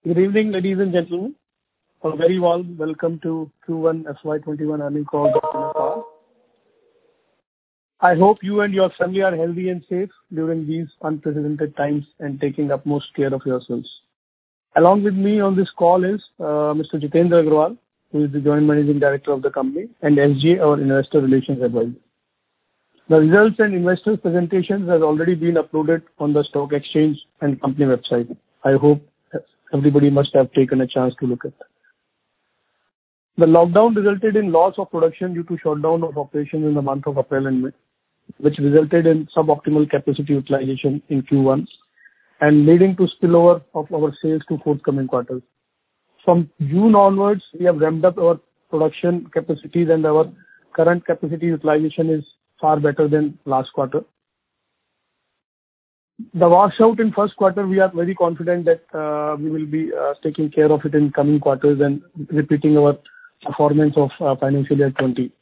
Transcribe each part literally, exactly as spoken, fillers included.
Good evening, ladies and gentlemen. A very warm welcome to Q one F Y twenty-one earnings call of Siemens Power. I hope you and your family are healthy and safe during these unprecedented times and taking utmost care of yourselves. Along with me on this call is uh, Mister Jitendra Agrawal, who is the Joint Managing Director of the company, and S G A, our Investor Relations Advisor. The results and investors' presentations have already been uploaded on the stock exchange and company website. I hope everybody must have taken a chance to look at that. The lockdown resulted in loss of production due to shutdown of operations in the month of April and May, which resulted in suboptimal capacity utilization in Q one and leading to spillover of our sales to forthcoming quarters. From June onwards, we have ramped up our production capacities and our current capacity utilization is far better than last quarter. The washout in first quarter, we are very confident that uh, we will be uh, taking care of it in coming quarters and repeating our performance of uh, financial year twenty.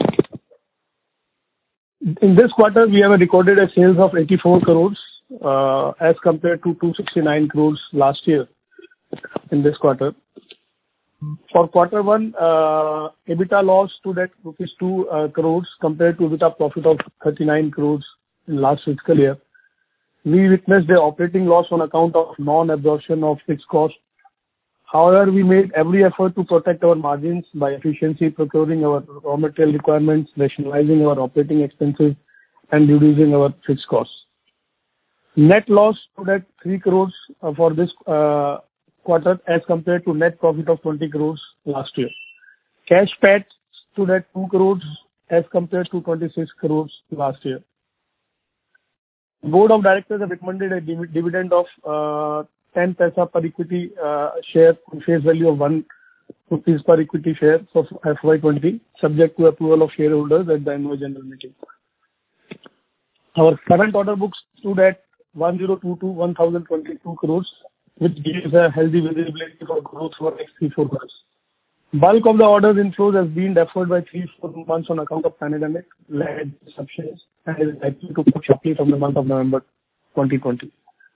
In this quarter, we have recorded a sales of eighty-four crores uh, as compared to two hundred sixty-nine crores last year in this quarter. For quarter one, uh, EBITDA loss stood at rupees two uh, crores compared to EBITDA profit of thirty-nine crores in last fiscal year. We witnessed the operating loss on account of non-absorption of fixed costs. However, we made every effort to protect our margins by efficiency procuring our raw material requirements, rationalizing our operating expenses, and reducing our fixed costs. Net loss stood at three crores uh, for this uh, quarter as compared to net profit of twenty crores last year. Cash P A T stood at two crores as compared to twenty-six crores last year. The Board of Directors have recommended a div- dividend of uh, ten paisa per equity uh, share on face value of one rupees per equity share for F Y twenty, subject to approval of shareholders at the annual general meeting. Our current order books stood at one thousand twenty-two crores, which gives a healthy visibility for growth for next three to four months. Bulk of the orders inflows has been deferred by three to four months on account of pandemic-led disruptions and is likely to pick sharply from the month of November twenty twenty.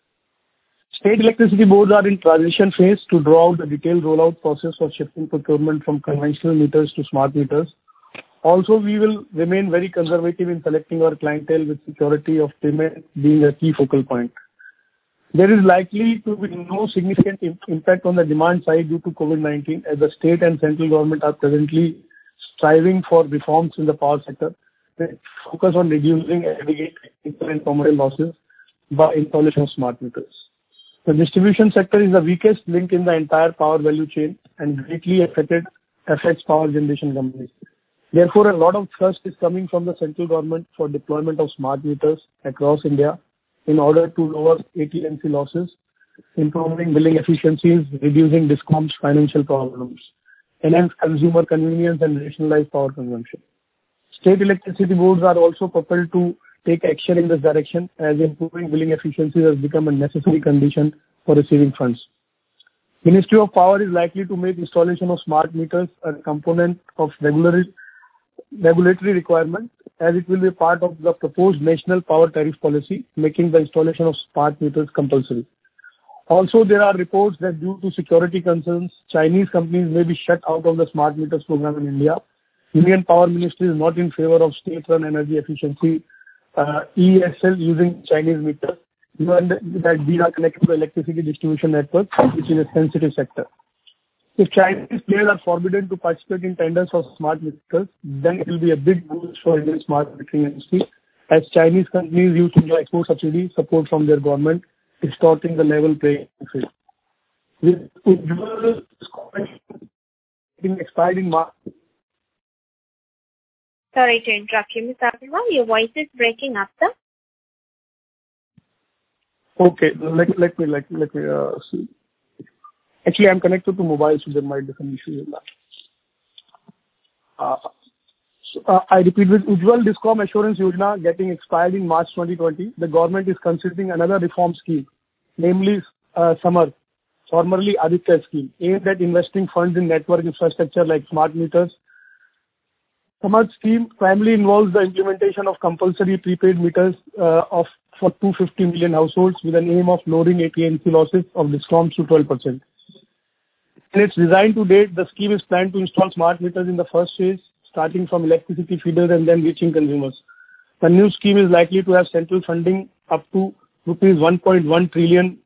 State electricity boards are in transition phase to draw out the detailed rollout process for shifting procurement from conventional meters to smart meters. Also, we will remain very conservative in selecting our clientele with security of payment being a key focal point. There is likely to be no significant impact on the demand side due to COVID nineteen, as the state and central government are presently striving for reforms in the power sector that focus on reducing aggregate technical and commercial losses by installation of smart meters. The distribution sector is the weakest link in the entire power value chain and greatly affected affects power generation companies. Therefore, a lot of thrust is coming from the central government for deployment of smart meters across India in order to lower A T and C losses, improving billing efficiencies, reducing DISCOM's financial problems, enhance consumer convenience and rationalize power consumption. State electricity boards are also propelled to take action in this direction as improving billing efficiencies has become a necessary condition for receiving funds. Ministry of Power is likely to make installation of smart meters a component of regular, regulatory requirement, as it will be part of the proposed national power tariff policy, making the installation of smart meters compulsory. Also, there are reports that due to security concerns, Chinese companies may be shut out of the smart meters program in India. Indian Power Ministry is not in favor of state-run energy efficiency uh, E E S L using Chinese meters, given that these are connected to the electricity distribution network, which is a sensitive sector. If Chinese players are forbidden to participate in tenders for smart meters, then it will be a big boost for Indian smart metering industry, as Chinese companies used to enjoy export subsidy support from their government, distorting the level playing field. With Ujjwal expired in March. Sorry to interrupt you, Mister Agrawal. Your voice is breaking up, sir. Okay, let, let me let, let me uh, see. Actually, I'm connected to mobile, so there might be some issues in that. Uh, so, uh, I repeat, with Ujjwal Discom Assurance Yojana getting expired in March twenty twenty, the government is considering another reform scheme, namely uh, Samar, formerly Aditya scheme, aimed at investing funds in network infrastructure like smart meters. Samar scheme primarily involves the implementation of compulsory prepaid meters uh, of for two hundred fifty million households with an aim of lowering A T and C losses of DISCOMs to twelve percent. In its design to date, the scheme is planned to install smart meters in the first phase, starting from electricity feeders and then reaching consumers. The new scheme is likely to have central funding up to rupees one point one trillion,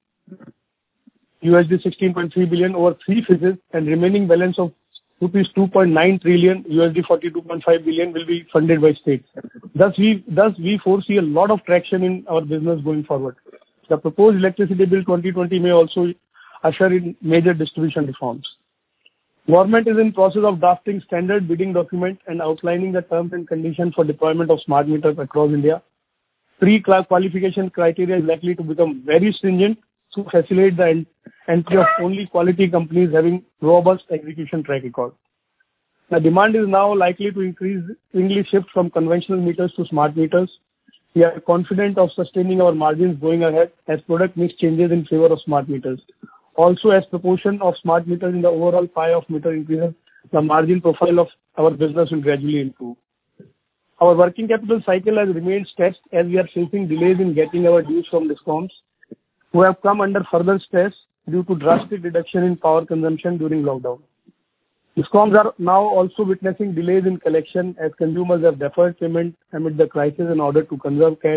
U S D sixteen point three billion over three phases, and remaining balance of rupees two point nine trillion, U S D forty-two point five billion will be funded by states. Thus, we thus we foresee a lot of traction in our business going forward. The proposed Electricity Bill twenty twenty may also usher in major distribution reforms. Government is in process of drafting standard bidding document and outlining the terms and conditions for deployment of smart meters across India. Pre-qualification criteria is likely to become very stringent to facilitate the en- entry of only quality companies having robust execution track record. The demand is now likely to increase increasingly shift from conventional meters to smart meters. We are confident of sustaining our margins going ahead as product mix changes in favor of smart meters. Also, as proportion of smart meters in the overall pie of meter increases, the margin profile of our business will gradually improve. Our working capital cycle has remained stretched as we are facing delays in getting our dues from DISCOMs, who have come under further stress due to drastic reduction in power consumption during lockdown. DISCOMs are now also witnessing delays in collection as consumers have deferred payment amid the crisis in order to conserve cash.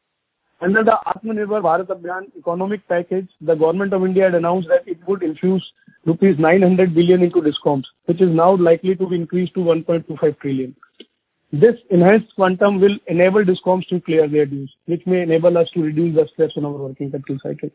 Under the Atmanirbhar Bharat Abhiyan economic package, the Government of India had announced that it would infuse rupees nine hundred billion into DISCOMs, which is now likely to be increased to one point two five trillion. This enhanced quantum will enable DISCOMs to clear their dues, which may enable us to reduce the stress on our working capital cycle.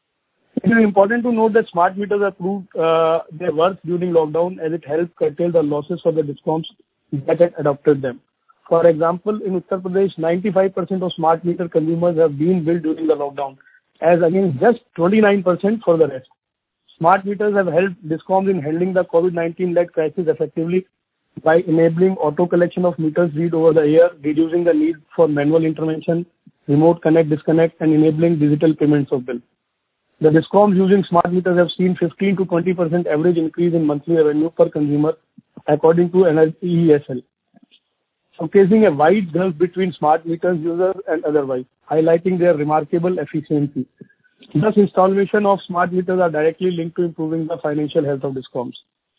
It is important to note that smart meters have proved uh, their worth during lockdown as it helped curtail the losses for the DISCOMs that had adopted them. For example, in Uttar Pradesh, ninety-five percent of smart meter consumers have been billed during the lockdown, as against just twenty-nine percent for the rest. Smart meters have helped DISCOMs in handling the COVID nineteen-led crisis effectively by enabling auto collection of meters read over the air, reducing the need for manual intervention, remote connect, disconnect, and enabling digital payments of bill. The DISCOMs using smart meters have seen fifteen to twenty percent average increase in monthly revenue per consumer, according to N E S L, showcasing a wide gulf between smart meters users and otherwise, highlighting their remarkable efficiency. Thus, installation of smart meters are directly linked to improving the financial health of DISCOMs.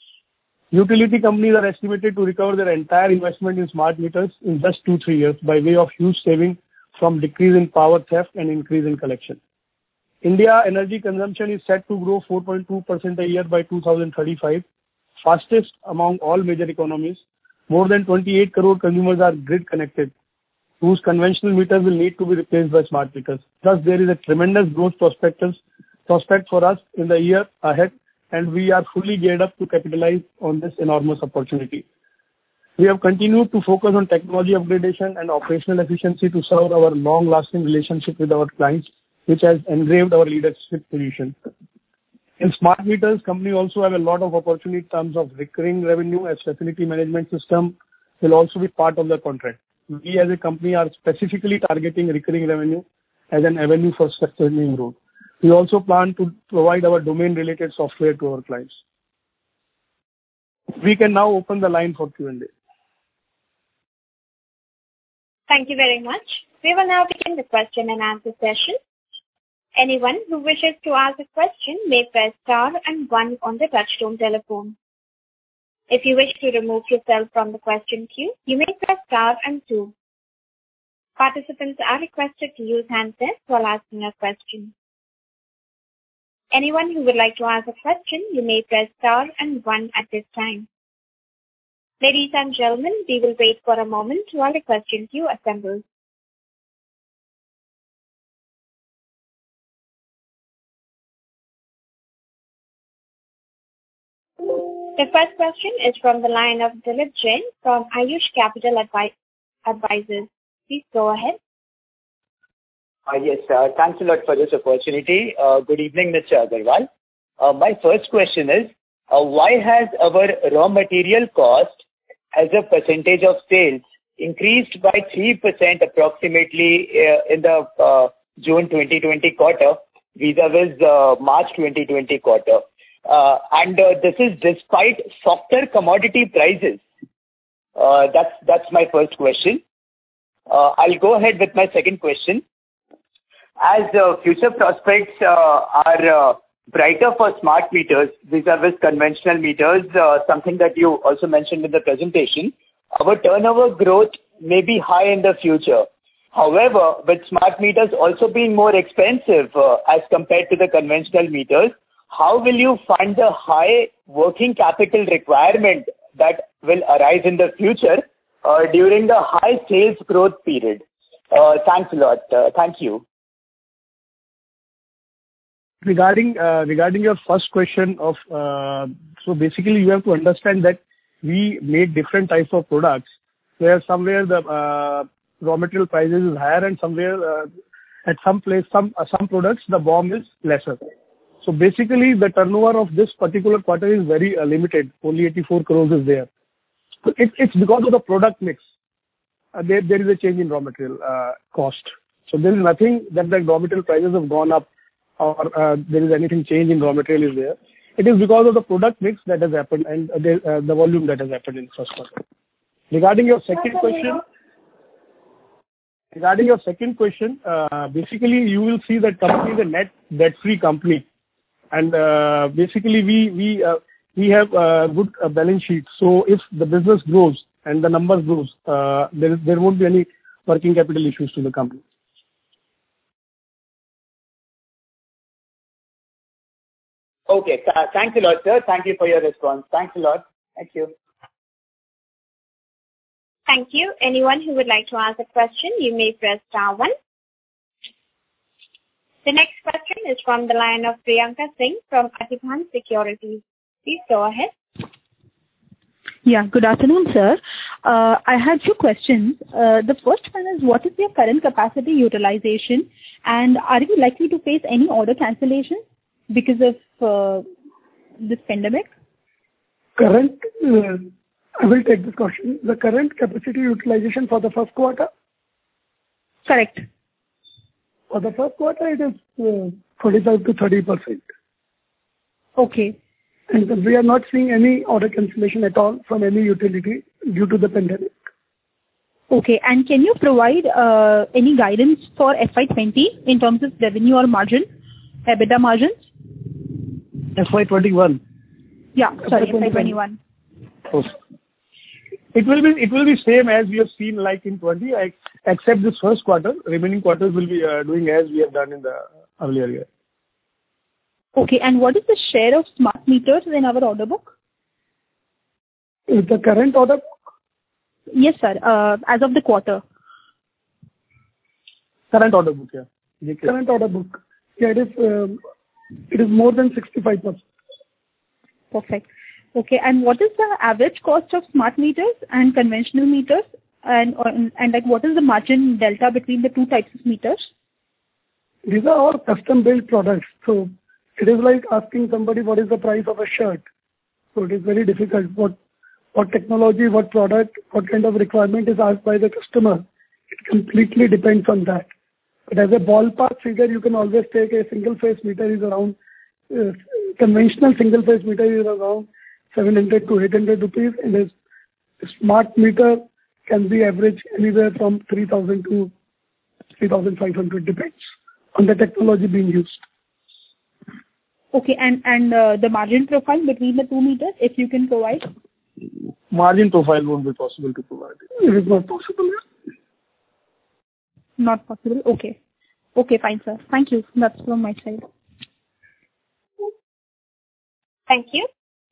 Utility companies are estimated to recover their entire investment in smart meters in just two to three years by way of huge saving from decrease in power theft and increase in collection. India energy consumption is set to grow four point two percent a year by two thousand thirty-five, fastest among all major economies. More than twenty-eight crore consumers are grid connected, whose conventional meters will need to be replaced by smart meters. Thus, there is a tremendous growth prospectus, prospect for us in the year ahead, and we are fully geared up to capitalize on this enormous opportunity. We have continued to focus on technology upgradation and operational efficiency to serve our long-lasting relationship with our clients, which has engraved our leadership position. In smart meters, company also have a lot of opportunity in terms of recurring revenue, as facility management system will also be part of the contract. We as a company are specifically targeting recurring revenue as an avenue for sustaining growth. We also plan to provide our domain-related software to our clients. We can now open the line for Q and A. Thank you very much. We will now begin the question and answer session. Anyone who wishes to ask a question may press star and one on the touchtone telephone. If you wish to remove yourself from the question queue, you may press star and two. Participants are requested to use handsets while asking a question. Anyone who would like to ask a question, you may press star and one at this time. Ladies and gentlemen, we will wait for a moment while the question queue assembles. The first question is from the line of Dilip Jain from Ayush Capital Advi- Advisors. Please go ahead. Uh, yes, uh, thanks a lot for this opportunity. Uh, good evening, Mister Agarwal. Uh, my first question is, uh, why has our raw material cost as a percentage of sales increased by three percent approximately uh, in the uh, June twenty twenty quarter vis-a-vis uh, March twenty twenty quarter? Uh, and uh, this is despite softer commodity prices. Uh, that's that's my first question. Uh, I'll go ahead with my second question. As uh, future prospects uh, are uh, brighter for smart meters vis-a-vis conventional meters, uh, something that you also mentioned in the presentation. Our turnover growth may be high in the future. However, with smart meters also being more expensive uh, as compared to the conventional meters, how will you fund the high working capital requirement that will arise in the future uh, during the high sales growth period? Uh, thanks a lot. Uh, thank you. Regarding uh, regarding your first question of, uh, so basically you have to understand that we make different types of products, where somewhere the uh, raw material prices is higher and somewhere uh, at some place, some uh, some products the B O M is lesser. So basically the turnover of this particular quarter is very uh, limited. Only eighty-four crores is there. So it, it's because of the product mix. Uh, there there is a change in raw material uh, cost. So there is nothing that the raw material prices have gone up or uh, there is anything change in raw material is there. It is because of the product mix that has happened and uh, the, uh, the volume that has happened in the first quarter. Regarding your second question, regarding your second question, uh, basically you will see that company is a net debt-free company, and uh, basically we we uh, we have a good uh, balance sheet. So if the business grows and the numbers grows, uh, there is, there won't be any working capital issues to the company. Okay. Th- thanks a lot, sir. Thank you for your response. Thanks a lot. Thank you. Thank you. Anyone who would like to ask a question, you may press star one. The next question is from the line of Priyanka Singh from Aditya Securities. Please go ahead. Yeah, good afternoon, sir. Uh, I had two questions. Uh, the first one is, what is your current capacity utilization, and are you likely to face any order cancellation because of uh, this pandemic? Current, uh, I will take this question. The current capacity utilization for the first quarter? Correct. For the first quarter, it is uh, forty-five to thirty percent. Okay. And we are not seeing any order cancellation at all from any utility due to the pandemic. Okay. And can you provide uh, any guidance for F Y twenty in terms of revenue or margin, EBITDA margins? F Y twenty-one. Yeah, sorry, F Y twenty-one. It will be it will be same as we have seen like in twenty, except this first quarter. Remaining quarters will be uh, doing as we have done in the earlier year. Okay, and what is the share of smart meters in our order book? Is the current order book? Yes, sir. Uh, as of the quarter. Current order book, yeah. The current order book. Yeah, it is. Um, it is more than sixty-five percent. Perfect. Okay, and what is the average cost of smart meters and conventional meters, and and, and like what is the margin delta between the two types of meters? These are all custom-built products. So it is like asking somebody what is the price of a shirt. So it is very difficult. What what technology, what product, what kind of requirement is asked by the customer. It completely depends on that. But as a ballpark figure, you can always take a single-phase meter is around, uh, conventional single-phase meter is around seven hundred to eight hundred rupees, and a smart meter can be average anywhere from three thousand to three thousand five hundred, depends on the technology being used. Okay, and, and uh, the margin profile between the two meters, if you can provide? Margin profile won't be possible to provide. It is not possible. Not possible? Okay. Okay, fine, sir. Thank you. That's from my side. Thank you.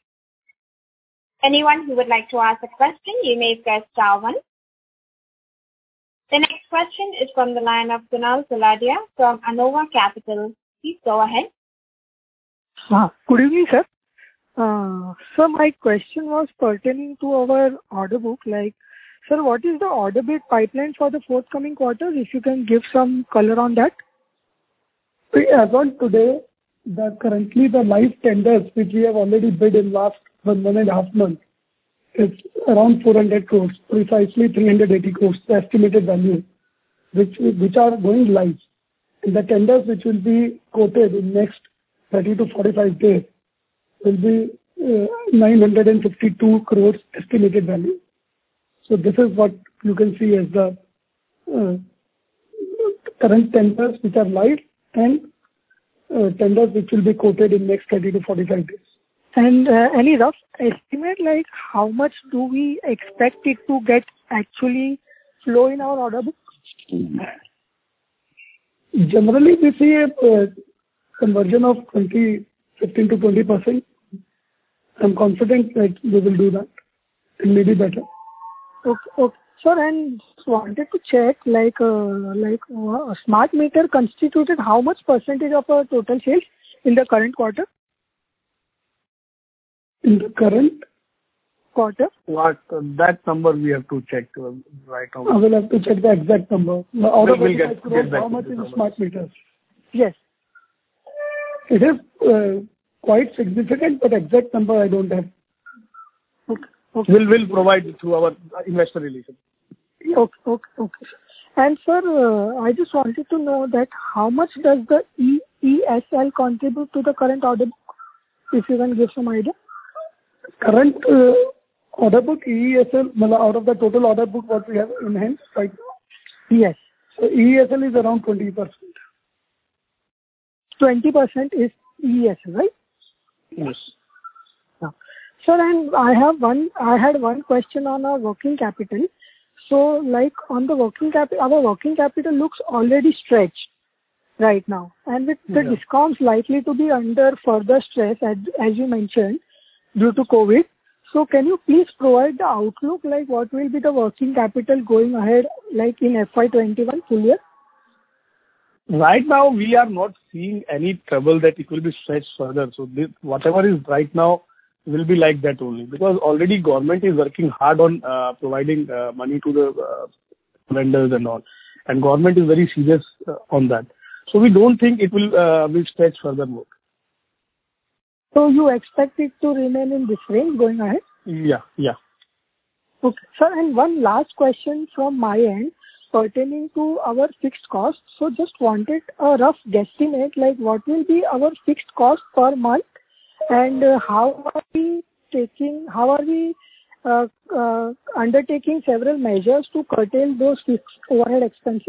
Anyone who would like to ask a question, you may press star one. The next question is from the line of Kunal Soladia from Anova Capital. Please go ahead. Ah, good evening, sir. Uh, sir, my question was pertaining to our order book. Like, sir, what is the order bid pipeline for the forthcoming quarters? If you can give some color on that. As on today, the currently the live tenders which we have already bid in last one, one and a half months is around four hundred crores, precisely three hundred eighty crores, the estimated value, which which are going live. And the tenders which will be quoted in next thirty to forty-five days will be uh, nine hundred fifty-two crores estimated value. So this is what you can see as the uh, current tenders which are live and uh, tenders which will be quoted in next thirty to forty-five days. And uh, any rough estimate, like how much do we expect it to get actually flow in our order book? Generally, we see a uh, conversion of twenty, fifteen to twenty percent. I'm confident that we will do that and maybe better. Okay, okay. Sir, and just wanted to check, like, uh, like uh, smart meter constituted how much percentage of our total sales in the current quarter? In the current quarter? What uh, that number we have to check uh, right now. I will have to check the exact number. Out of we'll get, crores, get back how much is smart meters? Yes. It is uh, quite significant, but exact number I don't have. Okay. Okay. We'll will provide through our investor relations. Okay, okay, okay. And sir, uh, I just wanted to know that how much does the E E S L contribute to the current order book? If you can give some idea. Current uh, order book, E E S L, out of the total order book what we have in hand right now? Yes. So E E S L is around twenty percent. twenty percent is E E S L, right? Yes. Yeah. Sir, and I have one, I had one question on our working capital. So, like on the working capital, our working capital looks already stretched right now. And with the Yeah. discounts likely to be under further stress, as, as you mentioned, due to COVID. So, can you please provide the outlook, like what will be the working capital going ahead, like in F Y twenty-one full year? Right now, we are not seeing any trouble that it will be stretched further. So this, whatever is right now will be like that only, because already government is working hard on uh, providing uh, money to the uh, vendors and all, and government is very serious uh, on that. So we don't think it will uh, will stretch further more. So you expect it to remain in this range going ahead? Yeah, yeah. Okay. Sir, and one last question from my end pertaining to our fixed cost. So just wanted a rough guesstimate, like what will be our fixed cost per month, and uh, how are we taking, how are we uh, uh, undertaking several measures to curtail those fixed overhead expenses?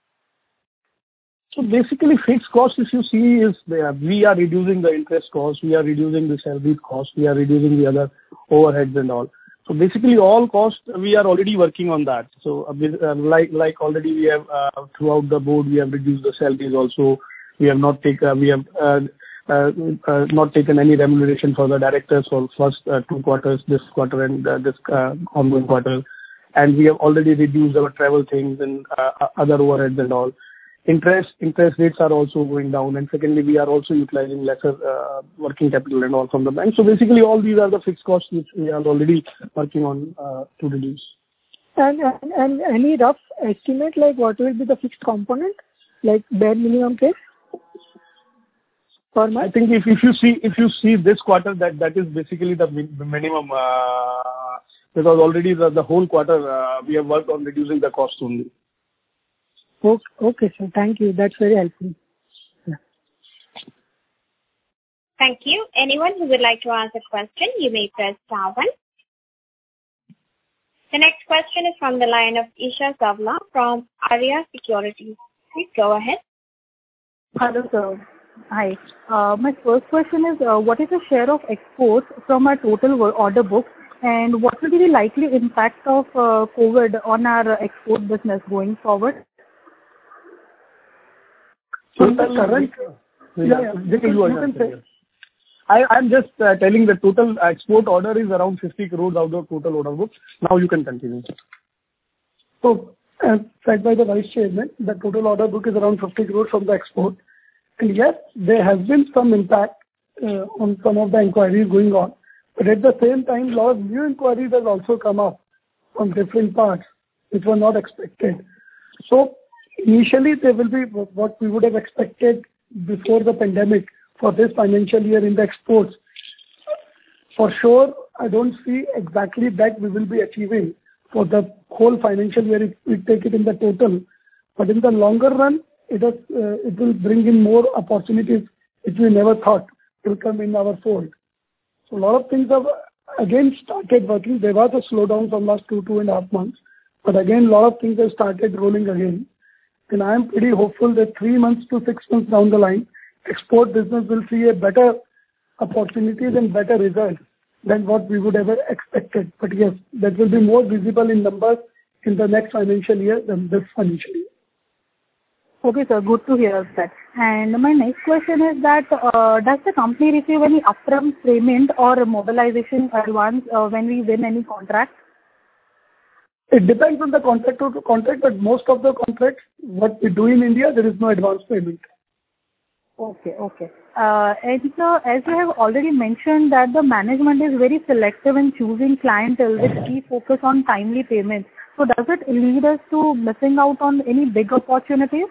So basically, fixed cost, if you see, is there. We are reducing the interest cost, we are reducing the salary cost, we are reducing the other overheads and all. So basically, all costs, we are already working on that. So uh, like like already we have uh, throughout the board, we have reduced the salaries also. We have not taken we have uh, uh, uh, not taken any remuneration for the directors for first uh, two quarters, this quarter and uh, this uh, ongoing quarter. And we have already reduced our travel things and uh, other overheads and all. Interest interest rates are also going down, and secondly, we are also utilizing lesser uh, working capital and all from the bank. So basically, all these are the fixed costs which we are already working on uh, to reduce. And, and and any rough estimate, like what will be the fixed component, like bare minimum case per month? I think if, if you see if you see this quarter, that that is basically the min- minimum uh, because already the, the whole quarter uh, we have worked on reducing the cost only. Okay, okay, sir. Thank you. That's very helpful. Yeah. Thank you. Anyone who would like to ask a question, you may press star one. The next question is from the line of Isha Savla from Arya Securities. Please go ahead. Hello, sir. Hi. Uh, my first question is, uh, what is the share of exports from our total order book, and what will be the likely impact of uh, COVID on our export business going forward? So the current, yeah, yeah, yeah. You you can say. I, I'm just uh, telling the total export order is around fifty crores out of total order book. Now you can continue. So, as said by the Vice Chairman, the total order book is around fifty crores from the export. And yes, there has been some impact uh, on some of the inquiries going on. But at the same time, lot of new inquiries have also come up from different parts, which were not expected. So, initially, there will be what we would have expected before the pandemic for this financial year in the exports. For sure, I don't see exactly that we will be achieving for the whole financial year if we take it in the total. But in the longer run, it, is, uh, it will bring in more opportunities which we never thought will come in our fold. So a lot of things have again started working. There was a slowdown from last two, two and a half months. But again, a lot of things have started rolling again. And I am pretty hopeful that three months to six months down the line, export business will see a better opportunities and better results than what we would ever expected. But yes, that will be more visible in numbers in the next financial year than this financial year. Okay, sir. Good to hear that. And my next question is that, uh, does the company receive any upfront payment or mobilization advance uh, when we win any contract? It depends on the contract to contract, but most of the contracts, what we do in India, there is no advance payment. Okay, okay. Uh, and so, as you have already mentioned that the management is very selective in choosing clientele with key focus on timely payments. So does it lead us to missing out on any big opportunities?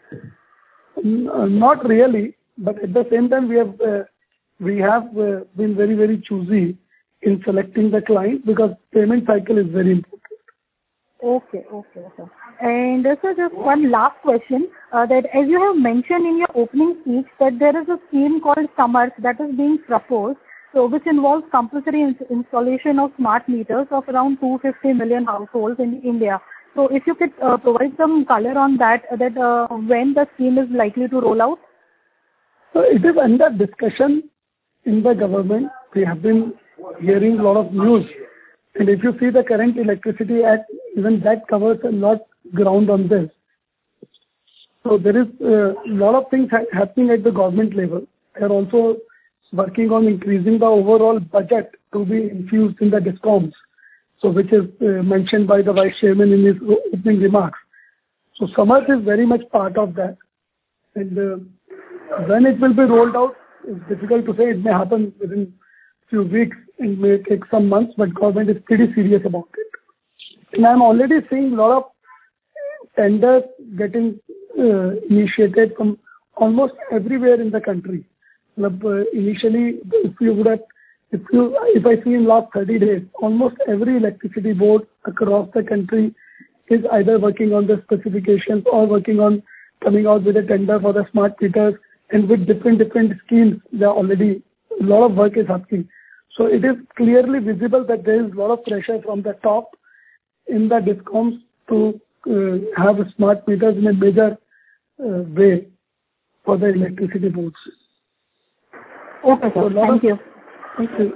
Not really, but at the same time, we have uh, we have uh, been very, very choosy in selecting the client because payment cycle is very important. Okay, okay, okay. And this is just one last question, uh, that as you have mentioned in your opening speech that there is a scheme called Samarth that is being proposed, so which involves compulsory ins- installation of smart meters of around two hundred fifty million households in India. So if you could uh, provide some color on that, uh, that uh, when the scheme is likely to roll out? So it is under discussion in the government. We have been hearing a lot of news. And if you see the current Electricity Act, even that covers a lot ground on this. So there is a lot of things ha- happening at the government level. They are also working on increasing the overall budget to be infused in the DISCOMs, so which is uh, mentioned by the Vice Chairman in his opening remarks. So Samarth is very much part of that. And uh, when it will be rolled out, it's difficult to say. It may happen within few weeks. It may take some months, but government is pretty serious about it. And I'm already seeing a lot of tenders getting uh, initiated from almost everywhere in the country. Like, uh, initially, if you would have, if you, if I see in last thirty days, almost every electricity board across the country is either working on the specifications or working on coming out with a tender for the smart meters, and with different different schemes, there are already a lot of work is happening. So it is clearly visible that there is a lot of pressure from the top in the DISCOMs to uh, have smart meters in a major uh, way for the electricity boards. Okay, sir. So Thank you. Thank you.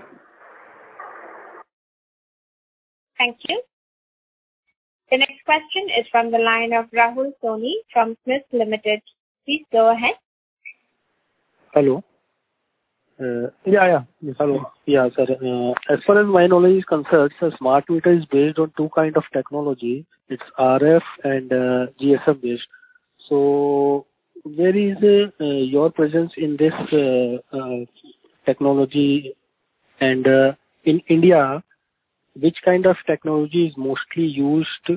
Thank you. The next question is from the line of Rahul Soni from Smith Limited. Please go ahead. Hello. Uh, yeah, yeah. Yes, hello. Yeah, sir. Uh, as far as my knowledge is concerned, sir, smart meter is based on two kind of technology. It's R F and uh, G S M based. So, where is uh, uh, your presence in this uh, uh, technology? And uh, in India, which kind of technology is mostly used?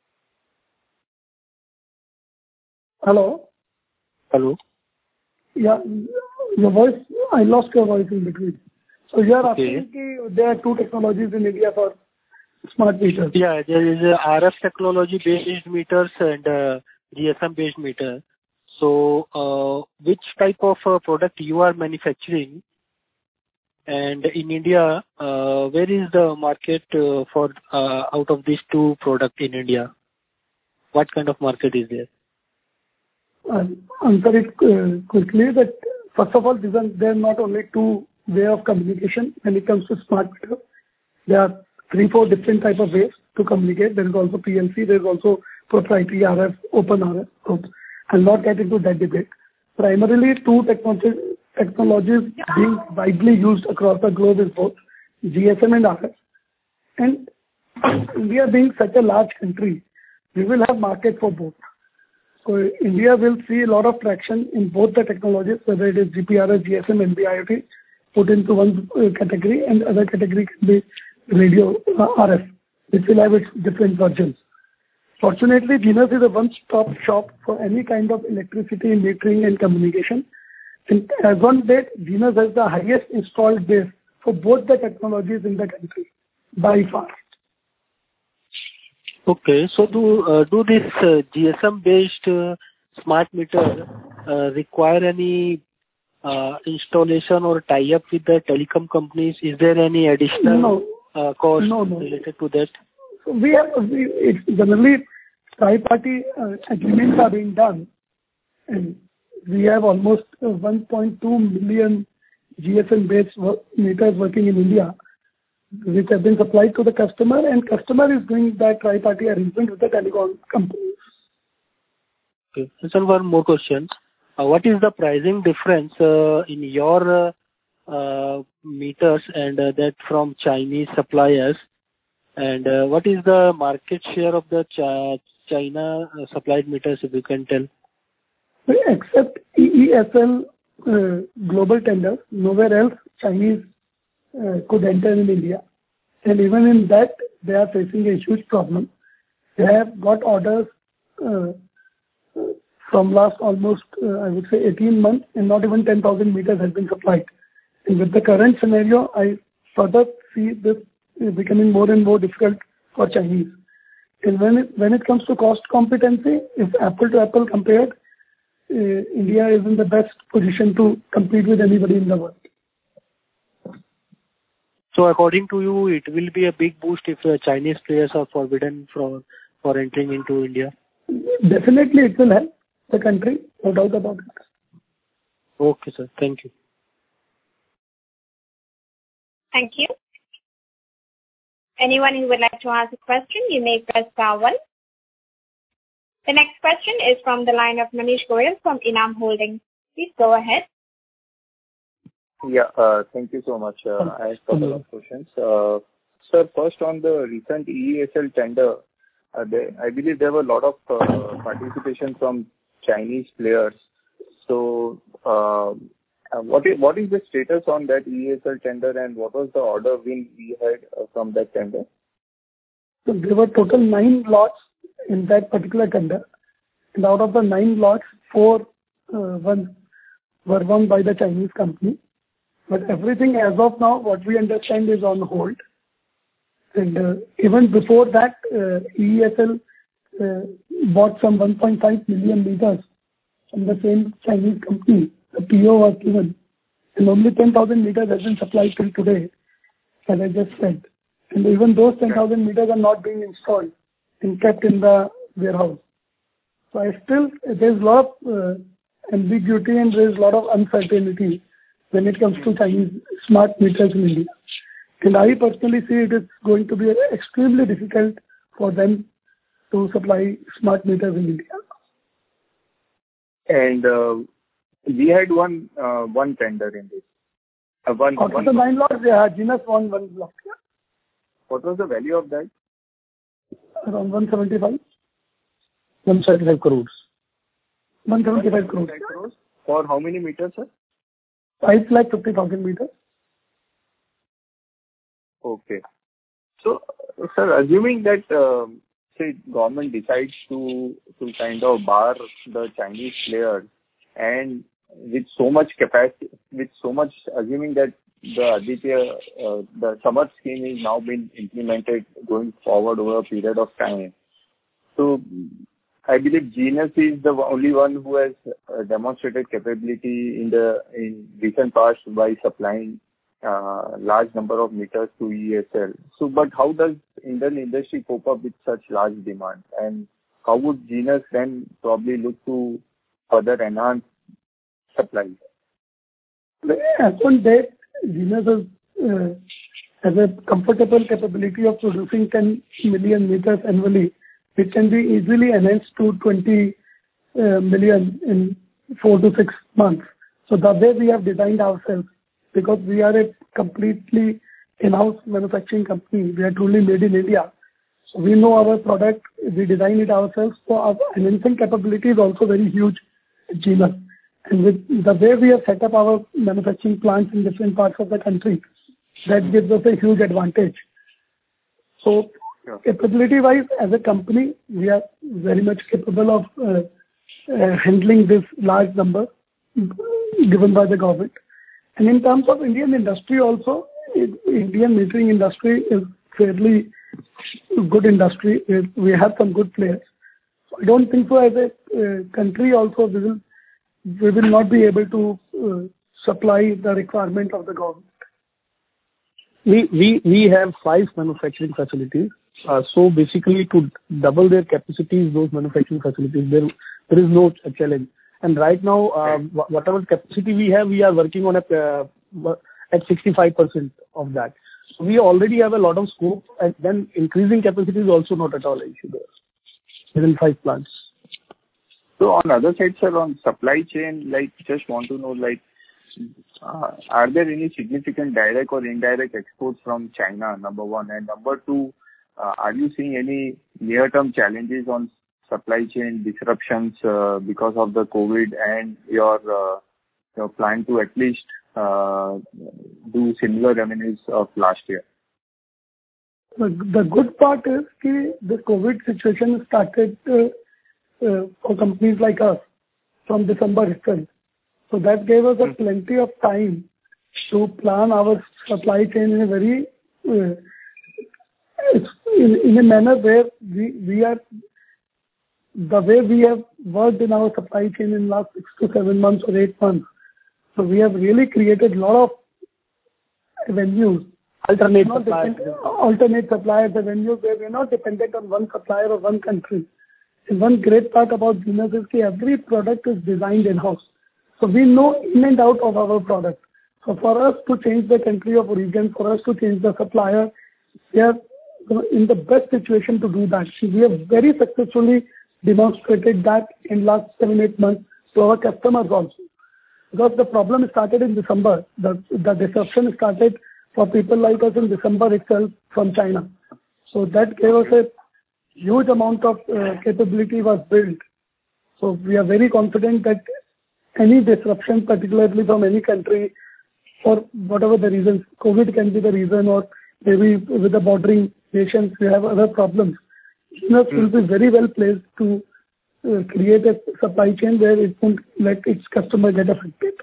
Hello. Hello. Yeah, your voice, I lost your voice in between. So you are Okay. asking ki there are two technologies in India for smart meters. Yeah, there is a R F technology based meters and uh, G S M based meter. So, uh, which type of uh, product you are manufacturing? And in India, uh, where is the market uh, for uh, out of these two products in India? What kind of market is there? I'll answer it uh, quickly that first of all, these are, there are not only two way of communication when it comes to smart meter. There are three, four different type of ways to communicate. There is also P L C, there is also proprietary R F, open R F. So I'll not get into that debate. Primarily, two technologies, technologies being widely used across the globe is both G S M and R F. And India being such a large country, we will have market for both. So India will see a lot of traction in both the technologies, whether it is G P R S, G S M, N B I O T, put into one uh, category, and other category can be radio uh, R F, which will have its different versions. Fortunately, Venus is a one-stop shop for any kind of electricity, metering, and communication. And as on date, Venus has the highest installed base for both the technologies in the country, by far. Okay, so do uh, do this uh, G S M based uh, smart meter uh, require any uh, installation or tie up with the telecom companies? Is there any additional No. uh, cost No, no. related to that? So we have, we, it's generally tri-party uh, agreements are being done, and we have almost uh, one point two million G S M-based wo- meters working in India, which have been supplied to the customer, and customer is doing that tri-party arrangement with the telecom companies. Okay. Sir, one more question. Uh, what is the pricing difference uh, in your uh, uh, meters and uh, that from Chinese suppliers? And uh, what is the market share of the Ch- China uh, supplied meters, if you can tell? Except E E S L uh, global tender, nowhere else Chinese uh, could enter in India. And even in that, they are facing a huge problem. They have got orders uh, from last almost, uh, I would say, eighteen months, and not even ten thousand meters has been supplied. And with the current scenario, I further see this becoming more and more difficult for Chinese. And when it, when it comes to cost competency, if apple to apple compared, uh, India is in the best position to compete with anybody in the world. So according to you, it will be a big boost if uh, Chinese players are forbidden from for entering into India? Definitely it will help the country, no doubt about it. Okay, sir. Thank you. Thank you. Anyone who would like to ask a question, you may press star one. The next question is from the line of Manish Goyal from Enam Holdings. Please go ahead. Yeah, uh, thank you so much. Uh, I have a couple of questions. Uh, sir, first on the recent E E S L tender, uh, they, I believe there were a lot of uh, participation from Chinese players. So, uh, what is what is the status on that E E S L tender, and what was the order win we had uh, from that tender? So there were total nine lots in that particular tender, and out of the nine lots, four uh, one were won by the Chinese company. But everything as of now, what we understand, is on hold. And uh, even before that, uh, E E S L uh, bought some one point five million meters from the same Chinese company. The P O was given, and only ten thousand meters has been supplied till today, as I just said. And even those ten thousand meters are not being installed and kept in the warehouse. So I still, there's a lot of uh, ambiguity and there's a lot of uncertainty when it comes to Chinese smart meters in India. And I personally see it is going to be extremely difficult for them to supply smart meters in India. And uh, we had one uh, one tender in this. Uh, one, Out of one the nine lots, yeah, Genus won one block. What was the value of that? Around one seventy-five. one seventy-five crores. one seventy-five crores. crores. For how many meters, sir? five lakh fifty thousand meters. Okay. So, sir, assuming that, uh, say, government decides to to kind of bar the Chinese players, and with so much capacity, with so much, assuming that the Aditya, uh, the summer scheme is now being implemented going forward over a period of time. So, I believe Genus is the only one who has uh, demonstrated capability in the in recent past by supplying uh, large number of meters to E E S L. So, but how does Indian industry cope up with such large demand, and how would Genus then probably look to further enhance supply? As on date, Genus has, uh, has a comfortable capability of producing ten million meters annually. It can be easily enhanced to twenty uh, million in four to six months. So the way we have designed ourselves, because we are a completely in-house manufacturing company, we are truly made in India. So we know our product, we design it ourselves. So our enhancing capability is also very huge at Genus. And with the way we have set up our manufacturing plants in different parts of the country, that gives us a huge advantage. So Sure. Capability-wise, as a company, we are very much capable of uh, uh, handling this large number given by the government. And in terms of Indian industry also, it, Indian metering industry is fairly good industry. It, we have some good players. So I don't think so as a uh, country also we will, we will not be able to uh, supply the requirement of the government. We we we have five manufacturing facilities. Uh, so basically, to double their capacities, those manufacturing facilities, there there is no challenge. And right now, uh, wh- whatever capacity we have, we are working on a, uh, at sixty-five percent of that. So we already have a lot of scope, and then increasing capacity is also not at all an issue there within five plants. So on the other side, sir, on supply chain, like, just want to know, like, uh, are there any significant direct or indirect exports from China, number one? And number two, uh, are you seeing any near-term challenges on supply chain disruptions uh, because of the COVID and your, uh, your plan to at least uh, do similar revenues of last year? The, the good part is that the COVID situation started uh, uh, for companies like us from December itself. So that gave us a plenty of time to plan our supply chain in a very uh, in, in a manner where we, we are the way we have worked in our supply chain in last six to seven months or eight months. So we have really created a lot of avenues, alternate not suppliers, depend, alternate suppliers, avenues where we are not dependent on one supplier or one country. And one great part about Venus is that every product is designed in-house. So we know in and out of our product. So for us to change the country of origin, for us to change the supplier, we are in the best situation to do that. We have very successfully demonstrated that in last seven, eight months to our customers also. Because the problem started in December. The, the disruption started for people like us in December itself from China. So that gave us a huge amount of uh, capability was built. So we are very confident that any disruption, particularly from any country, for whatever the reasons, COVID can be the reason, or maybe with the bordering nations, we have other problems. Venus mm. will be very well placed to uh, create a supply chain where it won't let its customer get affected.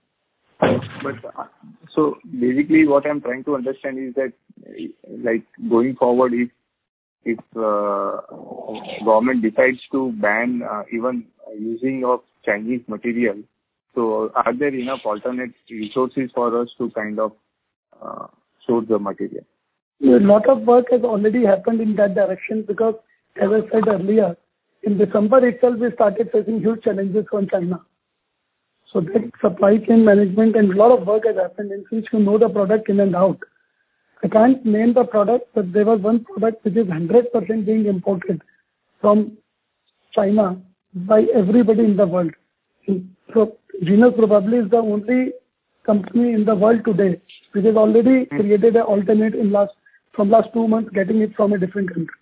But uh, so basically, what I'm trying to understand is that, like, going forward, if if uh, government decides to ban uh, even using of Chinese material, so are there enough alternate resources for us to kind of uh, source the material? A lot of work has already happened in that direction because, as I said earlier, in December itself we started facing huge challenges from China. So that supply chain management and a lot of work has happened, and since you know the product in and out, I can't name the product, but there was one product which is one hundred percent being imported from China by everybody in the world. So Venus probably is the only company in the world today which has already created an alternate in last from last two months getting it from a different country.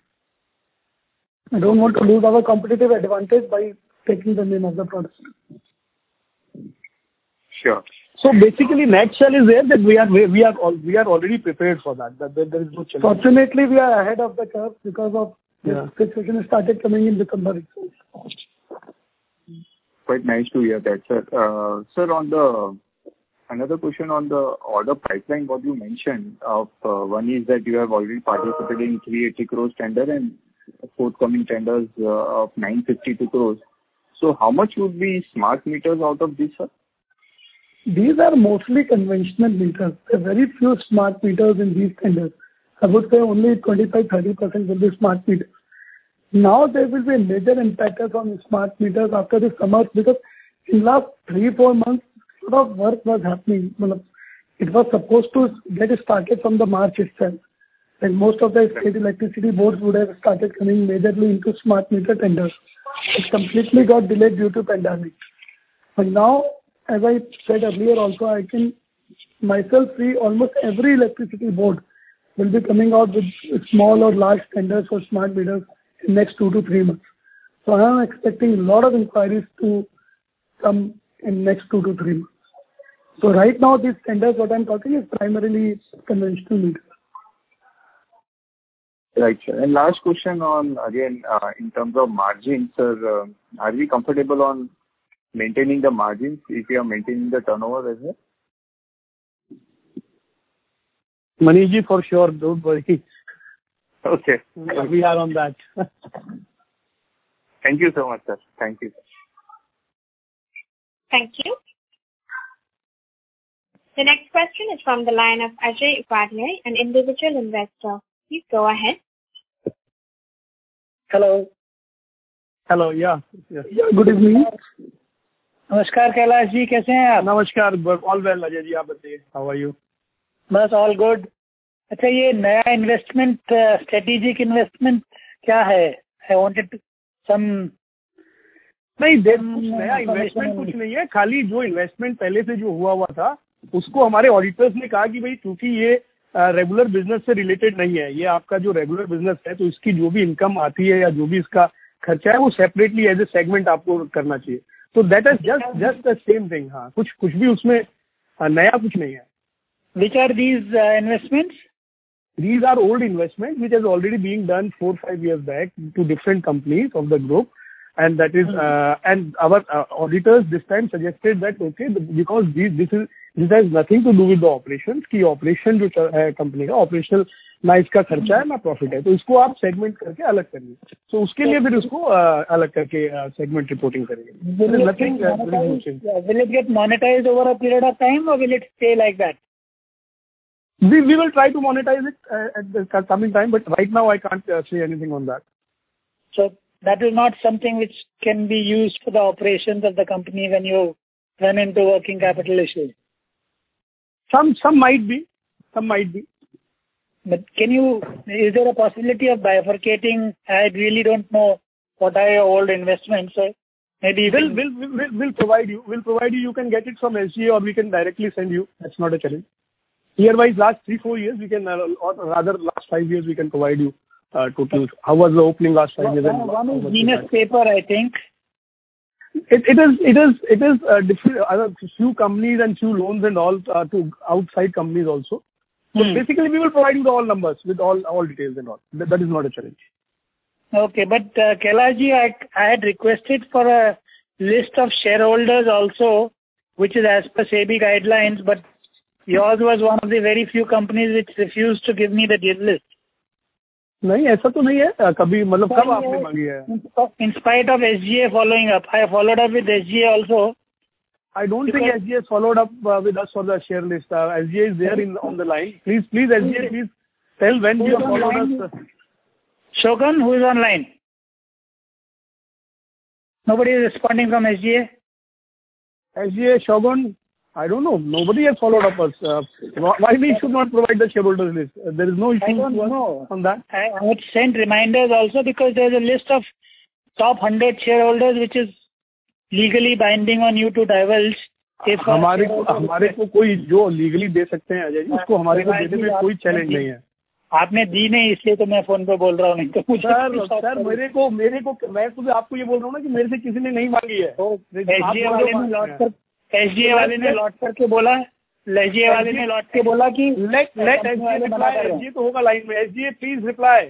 I don't want to lose our competitive advantage by taking the name of the product. Sure. So basically, nutshell is there that we are we, we are all, we are already prepared for that. That there, there is no challenge. Fortunately, we are ahead of the curve because of yeah. this situation started coming in December itself. Quite nice to hear that, sir. Uh, sir, on the another question on the order pipeline, what you mentioned of uh, one is that you have already participated in three hundred eighty crores tender and forthcoming tenders uh, of nine hundred fifty-two crores. So how much would be smart meters out of this, sir? These are mostly conventional meters. There are very few smart meters in these tenders. I would say only twenty-five to thirty percent will be smart meters. Now there will be a major impetus on smart meters after the summer because in last three, four months, a lot of work was happening. It was supposed to get started from the March itself. And most of the state electricity boards would have started coming majorly into smart meter tenders. It completely got delayed due to pandemic. But now, as I said earlier also, I can myself see almost every electricity board will be coming out with small or large tenders for smart meters in next two to three months. So I am expecting a lot of inquiries to come in next two to three months. So right now these tenders, what I am talking is primarily conventional meters. Right, sir. And last question on, again, uh, in terms of margins, sir, uh, are we comfortable on maintaining the margins if we are maintaining the turnover as well? Manishji, for sure, don't worry. Okay. We are on that. Thank you so much, sir. Thank you. Thank you. The next question is from the line of Ajay Upadhyay, an individual investor. Please go ahead. Hello. Hello, yeah. Yes. Yeah, good evening. नमस्कार कैलाश जी, कैसे हैं आप? नमस्कार, all well Ajay ji, आप बताइए, how are you? बस all good. अच्छा, ये नया इन्वेस्टमेंट, स्ट्रेटेजिक इन्वेस्टमेंट क्या है? I wanted some. नहीं, देख, कुछ नया इन्वेस्टमेंट कुछ नहीं है, खाली जो इन्वेस्टमेंट पहले से जो हुआ हुआ था उसको हमारे ऑडिटर्स ने कहा कि भाई क्योंकि ये रेगुलर बिजनेस से रिलेटेड नहीं है, ये आपका जो रेगुलर बिजनेस है, तो इसकी जो भी इनकम आती है या जो भी इसका खर्चा है वो सेपरेटली एज ए सेगमेंट आपको करना चाहिए। तो that is just just the same thing. हाँ, कुछ कुछ भी उसमें नया कुछ नहीं है। Which are these uh, investments? These are old investments which has already been done four five years back to different companies of the group, and that is uh, and our uh, auditors this time suggested that okay, because these this is this has nothing to do with the operations, कि operation जो है company का operational ना इसका खर्चा है ना profit है, तो इसको आप सेगमेंट करके अलग करिए। तो उसके लिए फिर उसको uh, अलग करके सेगमेंट रिपोर्टिंग करेंगे। Nothing will it get monetized over a period of time or will it stay like that? We we will try to monetize it uh, at the coming time, but right now I can't uh, say anything on that. So that is not something which can be used for the operations of the company when you run into working capital issues. Some some might be, some might be. But can you? Is there a possibility of bifurcating? I really don't know what are your old investments. So maybe we'll we'll we'll we'll provide you. We'll provide you. You can get it from S G A or we can directly send you. That's not a challenge. Year-wise, last three, four years, we can, uh, or rather last five years, we can provide you uh, total. How was the opening last five years? One, one is Venus paper, I think. It, it is, it is, it is uh, different. Other few companies and few loans and all uh, to outside companies also. So hmm. basically, we will provide you the all numbers with all all details and all. That, that is not a challenge. Okay, but uh, Kailash ji, I I had requested for a list of shareholders also, which is as per SEBI guidelines, but yours was one of the very few companies which refused to give me the deal list. नहीं, ऐसा तो नहीं है कभी, मतलब कब आपने मांगी है? In spite of S G A following up, I followed up with S G A also. I don't think S G A has followed up uh, with us for the share list. Uh, S G A is there in on the line. Please, please, S G A, please tell when you have followed us. Shogun, who is online? Nobody is responding from S G A. S G A, Shogun. I don't know. Nobody has followed up us. Uh, why we should not provide the shareholders list? Uh, there is no issue I don't know. on that. I, I had sent reminders also because there is a list of top one hundred shareholders which is legally binding on you to divulge. If हमारे को हमारे को कोई जो legally दे सकते हैं अजय जी, उसको हमारे को देने में कोई चैलेंज नहीं है। आपने दी नहीं इसलिए तो मैं फोन पे बोल रहा हूँ, नहीं तो मुझे सर सर मेरे को मेरे को मैं तो आपको ये बोल रहा हूँ ना कि मेरे से किसी ने नहीं मांगी है। एसजीए वाले ने लौट कर एसजीए वाले ने लौट करके बोला एसजीए वाले ने लौट के बोला कि let let SGA reply. SGA तो होगा लाइन में। SGA please reply.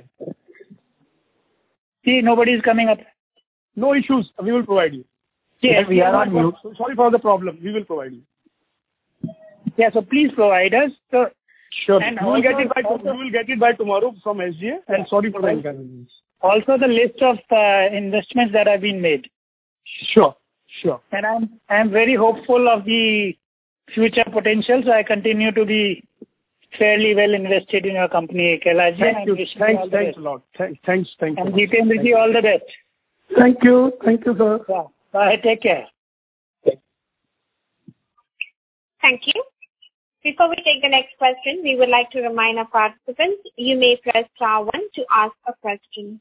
See, nobody is coming up. No issues. We will provide you. Yes, we are on mute. Sorry for the problem. We will provide you. Yeah, so please provide us. So, sure. And you will get it by also, you will get it by tomorrow from S G A. And yeah, sorry for the inconvenience. Also, the list of uh, investments that have been made. Sure, sure. And I'm I'm very hopeful of the future potential. So I continue to be fairly well invested in your company, Kailash. Thank you. Thanks, thanks a lot. Thanks, thanks, thank you. And Jitendra ji, all the best. Thank you. Thank you, sir. Yeah. Bye. Take care. Thank you. Before we take the next question, we would like to remind our participants, you may press star one to ask a question.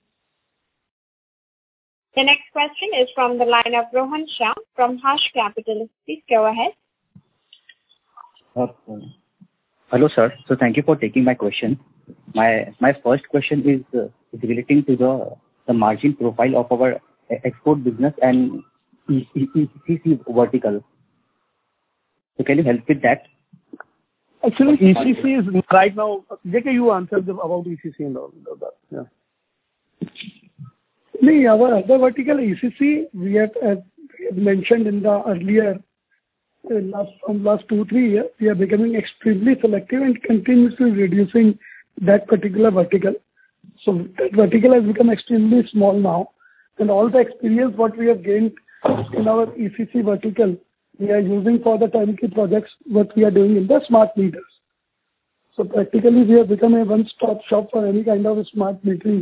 The next question is from the line of Rohan Shah from Harsh Capital. Please go ahead. Uh, hello, sir. So thank you for taking my question. My my first question is, uh, is relating to the the margin profile of our export business and E C C vertical. So can you help with that? Actually, E C C is right now. J K, you answered about E C C and all that. Yeah. No, our other vertical E C C, we have, as we have mentioned in the earlier, uh, last from last two three years, we are becoming extremely selective and continuously reducing that particular vertical. So that vertical has become extremely small now, and all the experience what we have gained in our E C C vertical, we are using for the turnkey projects what we are doing in the smart meters. So practically we have become a one-stop shop for any kind of smart metering work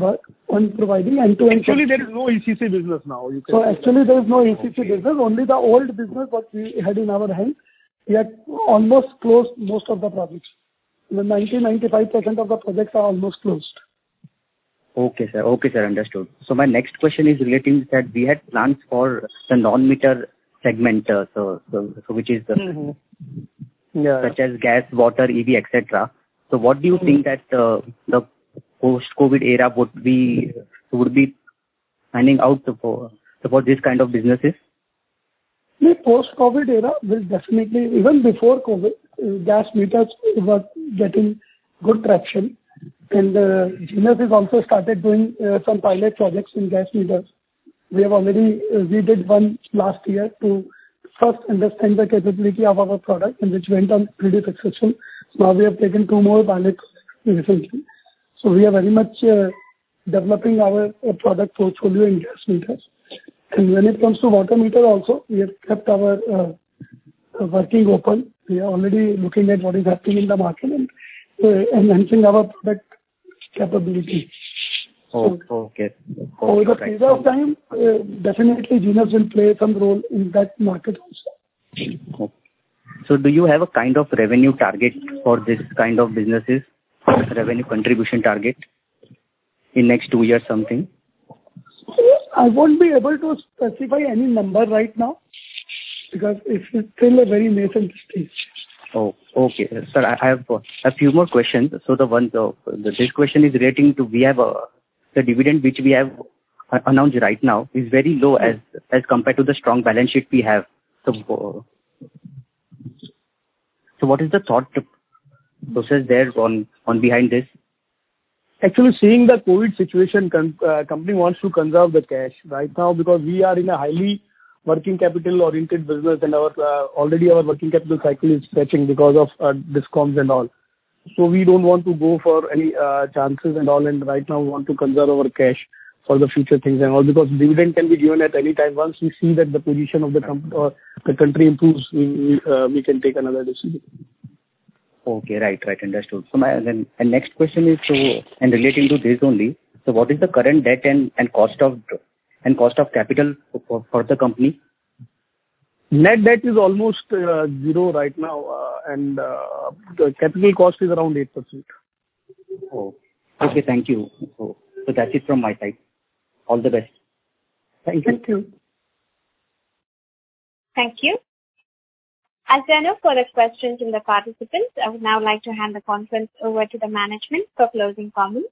on providing end-to-end. Actually, there is no E C C business now. You can So actually, there is no E C C business. Only the old business what we had in our hand. We had almost closed most of the projects. The ninety to ninety-five percent of the projects are almost closed. Okay, sir. Okay, sir. Understood. So my next question is relating that we had plans for the non-meter segment, uh, so, so so which is uh, Mm-hmm. Yeah. such as gas, water, E V, et cetera. So what do you think that uh, the post-COVID era would be would be finding out for for this kind of businesses? The post-COVID era will definitely, even before COVID, uh, gas meters were getting good traction. And uh, Genus has also started doing uh, some pilot projects in gas meters. We have already, uh, we did one last year to first understand the capability of our product, and which went on pretty successful. Now we have taken two more pilots recently. So we are very much uh, developing our uh, product portfolio in gas meters. And when it comes to water meter also, we have kept our uh, uh, working open. We are already looking at what is happening in the market and uh, enhancing our product capability. Oh, so, okay. Over the Right. period of time, uh, definitely Genus will play some role in that market also. Okay. So do you have a kind of revenue target for this kind of businesses, revenue contribution target in next two years something? I won't be able to specify any number right now because it's still a very nascent stage. Oh, okay. Sir, I have a few more questions. So the one, the, this question is relating to, we have a, the dividend which we have announced right now is very low as as compared to the strong balance sheet we have. So, uh, so what is the thought process there on, on behind this? Actually, seeing the COVID situation, com- uh, company wants to conserve the cash right now because we are in a highly working capital oriented business and our uh, already our working capital cycle is stretching because of uh, discoms and all. So we don't want to go for any uh, chances and all, and right now we want to conserve our cash for the future things and all, because dividend can be given at any time. Once we see that the position of the company or the country improves, we we, uh, we can take another decision. Okay, right, right, understood. So my then and next question is so and relating to this only. So what is the current debt and, and cost of and cost of capital for, for the company? Net debt is almost uh, zero right now, uh, and uh, the capital cost is around eight percent. Oh, okay, thank you. So, so that's it from my side. All the best. Thank you. Thank you. Thank you. As there are no further questions from the participants, I would now like to hand the conference over to the management for closing comments.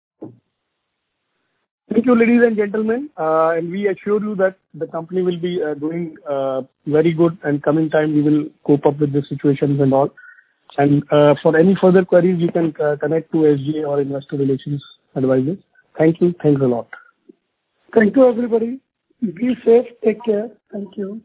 Thank you, ladies and gentlemen. Uh, and we assure you that the company will be uh, doing uh, very good, and coming time we will cope up with the situations and all. And uh, for any further queries, you can uh, connect to S G A or Investor Relations advisors. Thank you. Thanks a lot. Thank you, everybody. Be safe. Take care. Thank you.